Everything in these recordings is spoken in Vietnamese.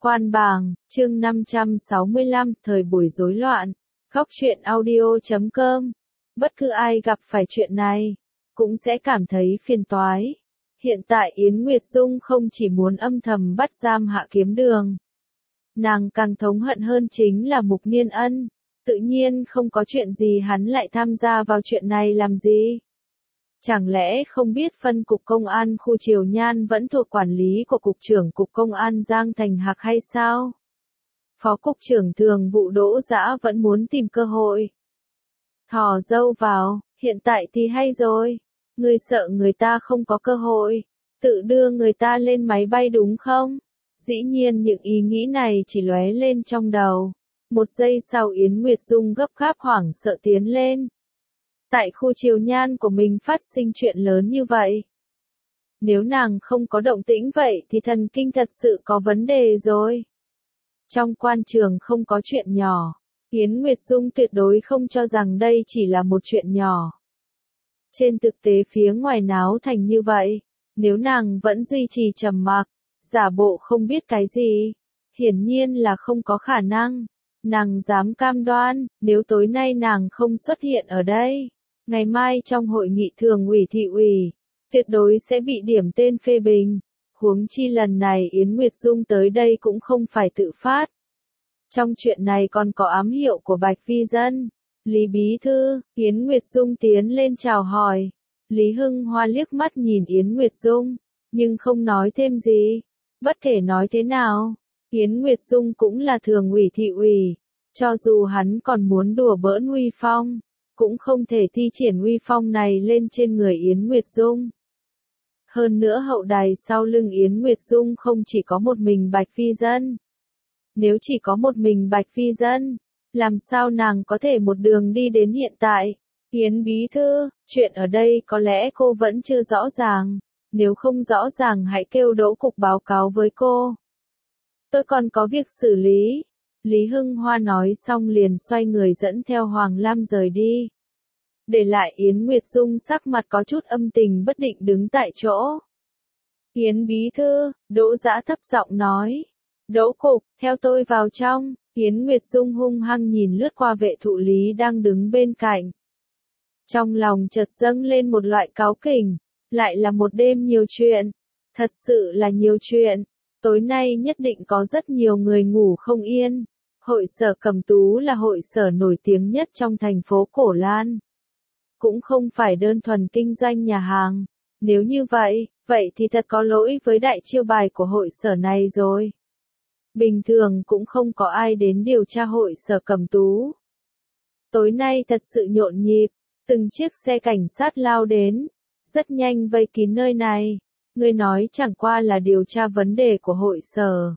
Quan bàng, chương 565, thời buổi rối loạn. Góc truyện audio.com. Bất cứ ai gặp phải chuyện này, cũng sẽ cảm thấy phiền toái. Hiện tại Yến Nguyệt Dung không chỉ muốn âm thầm bắt giam Hạ Kiếm Đường. Nàng càng thống hận hơn chính là Mục Niên Ân. Tự nhiên không có chuyện gì hắn lại tham gia vào chuyện này làm gì. Chẳng lẽ không biết phân cục công an khu Triều Nhan vẫn thuộc quản lý của cục trưởng cục công an Giang Thành Hạc hay sao? Phó cục trưởng thường vụ Đỗ Dã vẫn muốn tìm cơ hội. Thò dâu vào, hiện tại thì hay rồi. Ngươi sợ người ta không có cơ hội, tự đưa người ta lên máy bay đúng không? Dĩ nhiên những ý nghĩ này chỉ lóe lên trong đầu. Một giây sau Yến Nguyệt Dung gấp gáp hoảng sợ tiến lên. Tại khu Triều Nhan của mình phát sinh chuyện lớn như vậy. Nếu nàng không có động tĩnh vậy thì thần kinh thật sự có vấn đề rồi. Trong quan trường không có chuyện nhỏ. Yến Nguyệt Dung tuyệt đối không cho rằng đây chỉ là một chuyện nhỏ. Trên thực tế phía ngoài náo thành như vậy, nếu nàng vẫn duy trì trầm mặc, giả bộ không biết cái gì, hiển nhiên là không có khả năng. Nàng dám cam đoan, nếu tối nay nàng không xuất hiện ở đây, ngày mai trong hội nghị thường ủy thị ủy, tuyệt đối sẽ bị điểm tên phê bình. Huống chi lần này Yến Nguyệt Dung tới đây cũng không phải tự phát. Trong chuyện này còn có ám hiệu của Bạch Phi Dân. Lý Bí Thư, Yến Nguyệt Dung tiến lên chào hỏi. Lý Hưng Hoa liếc mắt nhìn Yến Nguyệt Dung, nhưng không nói thêm gì. Bất kể nói thế nào, Yến Nguyệt Dung cũng là thường ủy thị ủy. Cho dù hắn còn muốn đùa bỡn uy phong, cũng không thể thi triển uy phong này lên trên người Yến Nguyệt Dung. Hơn nữa hậu đài sau lưng Yến Nguyệt Dung không chỉ có một mình Bạch Phi Dân. Nếu chỉ có một mình Bạch Phi Dân, làm sao nàng có thể một đường đi đến hiện tại? Yến Bí Thư, chuyện ở đây có lẽ cô vẫn chưa rõ ràng. Nếu không rõ ràng hãy kêu Đỗ Cục báo cáo với cô. Tôi còn có việc xử lý. Lý Hưng Hoa nói xong liền xoay người dẫn theo Hoàng Lam rời đi. Để lại Yến Nguyệt Dung sắc mặt có chút âm tình bất định đứng tại chỗ. Yến Bí Thư, Đỗ Dã thấp giọng nói. Đỗ Cục, theo tôi vào trong. Yến Nguyệt Dung hung hăng nhìn lướt qua vệ thụ Lý đang đứng bên cạnh. Trong lòng chợt dâng lên một loại cáu kỉnh. Lại là một đêm nhiều chuyện. Thật sự là nhiều chuyện. Tối nay nhất định có rất nhiều người ngủ không yên. Hội sở Cẩm Tú là hội sở nổi tiếng nhất trong thành phố Cổ Lan. Cũng không phải đơn thuần kinh doanh nhà hàng. Nếu như vậy, vậy thì thật có lỗi với đại chiêu bài của hội sở này rồi. Bình thường cũng không có ai đến điều tra hội sở Cẩm Tú. Tối nay thật sự nhộn nhịp, từng chiếc xe cảnh sát lao đến, rất nhanh vây kín nơi này. Người nói chẳng qua là điều tra vấn đề của hội sở.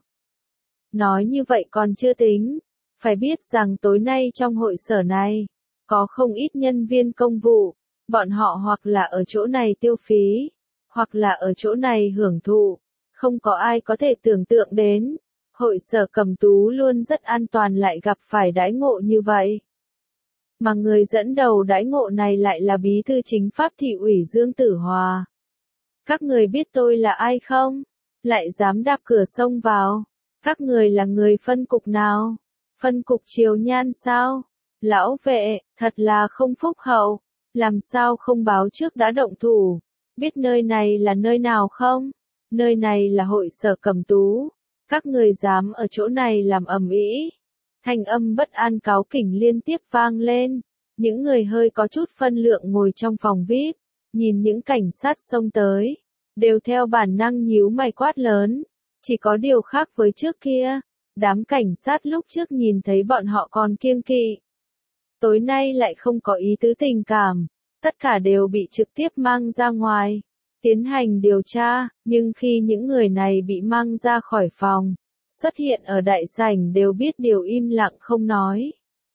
Nói như vậy còn chưa tính, phải biết rằng tối nay trong hội sở này, có không ít nhân viên công vụ, bọn họ hoặc là ở chỗ này tiêu phí, hoặc là ở chỗ này hưởng thụ, không có ai có thể tưởng tượng đến. Hội sở Cẩm Tú luôn rất an toàn lại gặp phải đãi ngộ như vậy. Mà người dẫn đầu đãi ngộ này lại là Bí Thư Chính pháp thị ủy Dương Tử Hòa. Các người biết tôi là ai không? Lại dám đạp cửa xông vào. Các người là người phân cục nào? Phân cục Triều Nhan sao? Lão vệ, thật là không phúc hậu. Làm sao không báo trước đã động thủ? Biết nơi này là nơi nào không? Nơi này là hội sở Cẩm Tú. Các người dám ở chỗ này làm ầm ĩ. Thanh âm bất an cáu kỉnh liên tiếp vang lên. Những người hơi có chút phân lượng ngồi trong phòng VIP, nhìn những cảnh sát xông tới, đều theo bản năng nhíu mày quát lớn. Chỉ có điều khác với trước kia, đám cảnh sát lúc trước nhìn thấy bọn họ còn kiêng kỵ. Tối nay lại không có ý tứ tình cảm, tất cả đều bị trực tiếp mang ra ngoài, tiến hành điều tra, nhưng khi những người này bị mang ra khỏi phòng, xuất hiện ở đại sảnh đều biết điều im lặng không nói.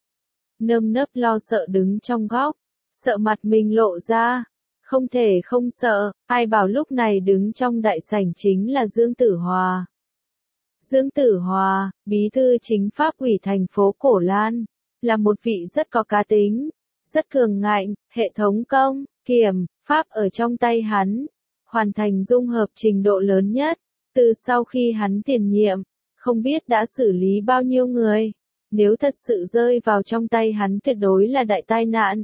Nơm nớp lo sợ đứng trong góc, sợ mặt mình lộ ra, không thể không sợ, ai bảo lúc này đứng trong đại sảnh chính là Dương Tử Hòa. Dương Tử Hòa, Bí Thư Chính pháp ủy thành phố Cổ Lan, là một vị rất có cá tính, rất cường ngạnh, hệ thống công, kiểm, pháp ở trong tay hắn, hoàn thành dung hợp trình độ lớn nhất, từ sau khi hắn tiền nhiệm, không biết đã xử lý bao nhiêu người. Nếu thật sự rơi vào trong tay hắn tuyệt đối là đại tai nạn.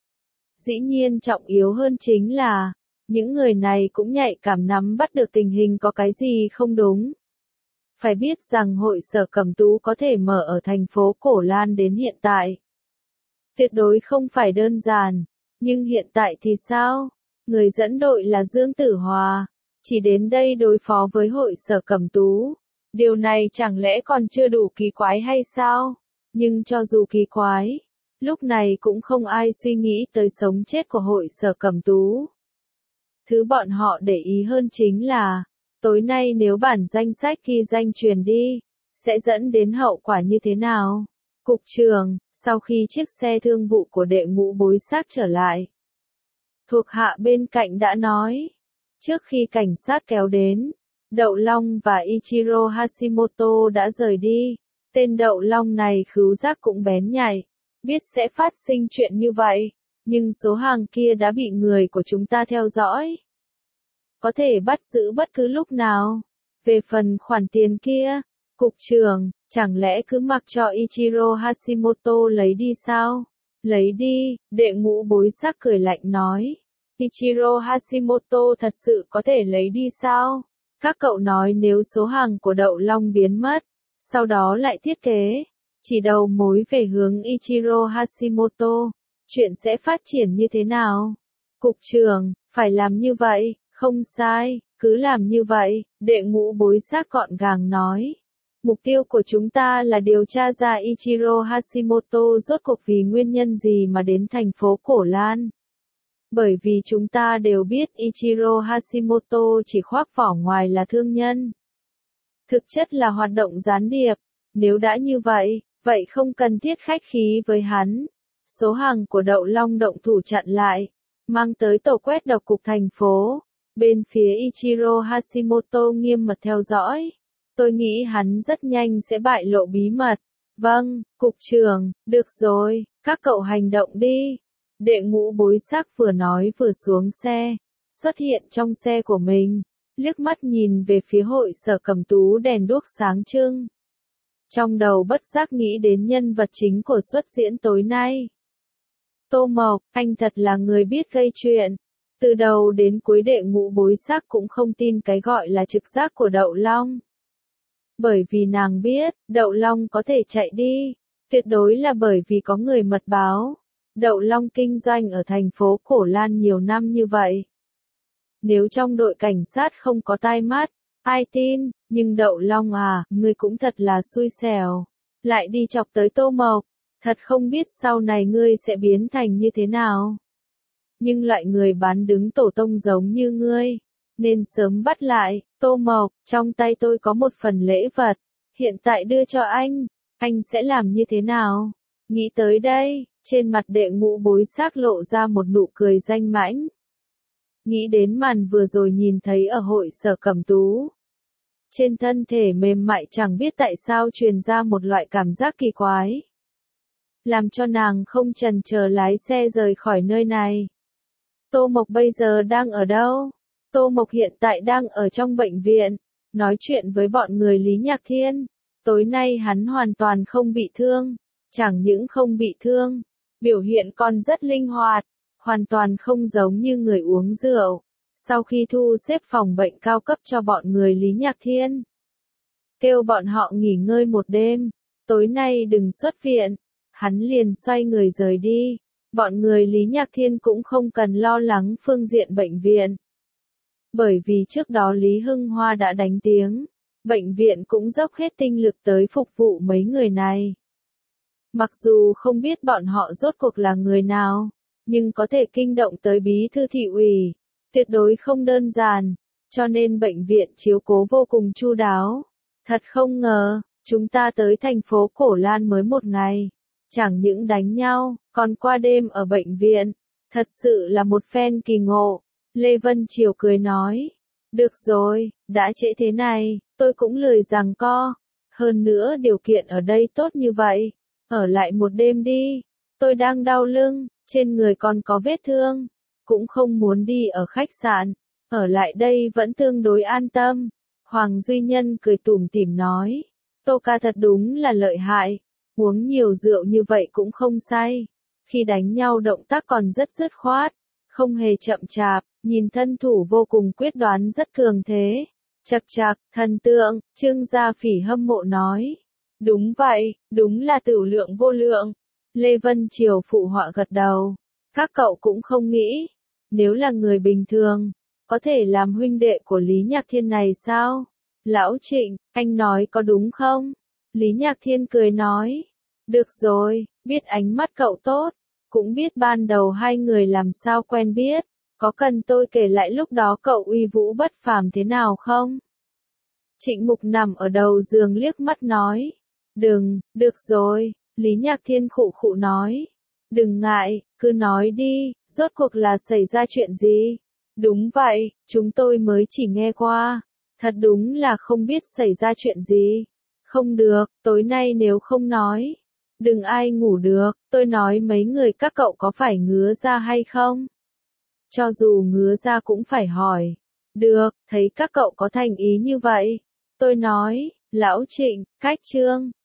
Dĩ nhiên trọng yếu hơn chính là, những người này cũng nhạy cảm nắm bắt được tình hình có cái gì không đúng. Phải biết rằng hội Sở Cẩm Tú có thể mở ở thành phố Cổ Lan đến hiện tại. Tuyệt đối không phải đơn giản, nhưng hiện tại thì sao? Người dẫn đội là Dương Tử Hòa, chỉ đến đây đối phó với hội Sở Cẩm Tú. Điều này chẳng lẽ còn chưa đủ kỳ quái hay sao? Nhưng cho dù kỳ quái, lúc này cũng không ai suy nghĩ tới sống chết của hội Sở Cẩm Tú. Thứ bọn họ để ý hơn chính là, tối nay nếu bản danh sách ghi danh truyền đi, sẽ dẫn đến hậu quả như thế nào? Cục trưởng, sau khi chiếc xe thương vụ của đệ ngũ bối xác trở lại, thuộc hạ bên cạnh đã nói, trước khi cảnh sát kéo đến, Đậu Long và Ichiro Hashimoto đã rời đi. Tên Đậu Long này khứu giác cũng bén nhạy, biết sẽ phát sinh chuyện như vậy, nhưng số hàng kia đã bị người của chúng ta theo dõi. Có thể bắt giữ bất cứ lúc nào. Về phần khoản tiền kia, cục trưởng, chẳng lẽ cứ mặc cho Ichiro Hashimoto lấy đi sao? Lấy đi, đệ ngũ bối xác cười lạnh nói. Ichiro Hashimoto thật sự có thể lấy đi sao? Các cậu nói nếu số hàng của Đậu Long biến mất, sau đó lại thiết kế, chỉ đầu mối về hướng Ichiro Hashimoto, chuyện sẽ phát triển như thế nào? Cục trưởng, phải làm như vậy, không sai, cứ làm như vậy, đệ ngũ bối xác gọn gàng nói. Mục tiêu của chúng ta là điều tra ra Ichiro Hashimoto rốt cuộc vì nguyên nhân gì mà đến thành phố Cổ Lan. Bởi vì chúng ta đều biết Ichiro Hashimoto chỉ khoác vỏ ngoài là thương nhân. Thực chất là hoạt động gián điệp. Nếu đã như vậy, vậy không cần thiết khách khí với hắn. Số hàng của Đậu Long động thủ chặn lại, mang tới tổ quét độc cục thành phố. Bên phía Ichiro Hashimoto nghiêm mật theo dõi. Tôi nghĩ hắn rất nhanh sẽ bại lộ bí mật. Vâng, cục trưởng, được rồi, các cậu hành động đi. Đệ ngũ bối xác vừa nói vừa xuống xe, xuất hiện trong xe của mình, liếc mắt nhìn về phía hội Sở Cẩm Tú đèn đuốc sáng trưng. Trong đầu bất giác nghĩ đến nhân vật chính của suất diễn tối nay. Tô Mộc, anh thật là người biết gây chuyện. Từ đầu đến cuối đệ ngũ bối xác cũng không tin cái gọi là trực giác của Đậu Long. Bởi vì nàng biết, Đậu Long có thể chạy đi, tuyệt đối là bởi vì có người mật báo. Đậu Long kinh doanh ở thành phố Cổ Lan nhiều năm như vậy. Nếu trong đội cảnh sát không có tai mắt, ai tin, nhưng Đậu Long à, ngươi cũng thật là xui xẻo. Lại đi chọc tới Tô Mộc, thật không biết sau này ngươi sẽ biến thành như thế nào. Nhưng loại người bán đứng tổ tông giống như ngươi, nên sớm bắt lại. Tô Mộc, trong tay tôi có một phần lễ vật, hiện tại đưa cho anh sẽ làm như thế nào? Nghĩ tới đây, trên mặt đệ ngũ bối xác lộ ra một nụ cười danh mãnh. Nghĩ đến màn vừa rồi nhìn thấy ở hội Sở Cẩm Tú. Trên thân thể mềm mại chẳng biết tại sao truyền ra một loại cảm giác kỳ quái. Làm cho nàng không chần chờ lái xe rời khỏi nơi này. Tô Mộc bây giờ đang ở đâu? Tô Mộc hiện tại đang ở trong bệnh viện, nói chuyện với bọn người Lý Nhạc Thiên. Tối nay hắn hoàn toàn không bị thương. Chẳng những không bị thương, biểu hiện còn rất linh hoạt, hoàn toàn không giống như người uống rượu. Sau khi thu xếp phòng bệnh cao cấp cho bọn người Lý Nhạc Thiên, kêu bọn họ nghỉ ngơi một đêm, tối nay đừng xuất viện, hắn liền xoay người rời đi. Bọn người Lý Nhạc Thiên cũng không cần lo lắng phương diện bệnh viện. Bởi vì trước đó Lý Hưng Hoa đã đánh tiếng, bệnh viện cũng dốc hết tinh lực tới phục vụ mấy người này. Mặc dù không biết bọn họ rốt cuộc là người nào, nhưng có thể kinh động tới bí thư thị ủy, tuyệt đối không đơn giản, cho nên bệnh viện chiếu cố vô cùng chu đáo. Thật không ngờ, chúng ta tới thành phố Cổ Lan mới một ngày, chẳng những đánh nhau, còn qua đêm ở bệnh viện, thật sự là một phen kỳ ngộ. Lê Vân Triều cười nói, được rồi, đã trễ thế này, tôi cũng lười giằng co, hơn nữa điều kiện ở đây tốt như vậy. Ở lại một đêm đi, tôi đang đau lưng, trên người còn có vết thương, cũng không muốn đi ở khách sạn, ở lại đây vẫn tương đối an tâm. Hoàng Duy Nhân cười tủm tỉm nói, Tô ca thật đúng là lợi hại, uống nhiều rượu như vậy cũng không say. Khi đánh nhau động tác còn rất dứt khoát, không hề chậm chạp, nhìn thân thủ vô cùng quyết đoán rất cường thế. Chậc chậc, thần tượng, Trương Gia Phỉ hâm mộ nói. Đúng vậy, đúng là tửu lượng vô lượng. Lê Vân Triều phụ họa gật đầu. Các cậu cũng không nghĩ, nếu là người bình thường, có thể làm huynh đệ của Lý Nhạc Thiên này sao? Lão Trịnh, anh nói có đúng không? Lý Nhạc Thiên cười nói. Được rồi, biết ánh mắt cậu tốt, cũng biết ban đầu hai người làm sao quen biết. Có cần tôi kể lại lúc đó cậu uy vũ bất phàm thế nào không? Trịnh Mục nằm ở đầu giường liếc mắt nói. Đừng, được rồi, Lý Nhạc Thiên khụ khụ nói. Đừng ngại, cứ nói đi, rốt cuộc là xảy ra chuyện gì? Đúng vậy, chúng tôi mới chỉ nghe qua. Thật đúng là không biết xảy ra chuyện gì. Không được, tối nay nếu không nói, đừng ai ngủ được, tôi nói mấy người các cậu có phải ngứa ra hay không? Cho dù ngứa ra cũng phải hỏi. Được, thấy các cậu có thành ý như vậy. Tôi nói, Lão Trịnh, cách Trương,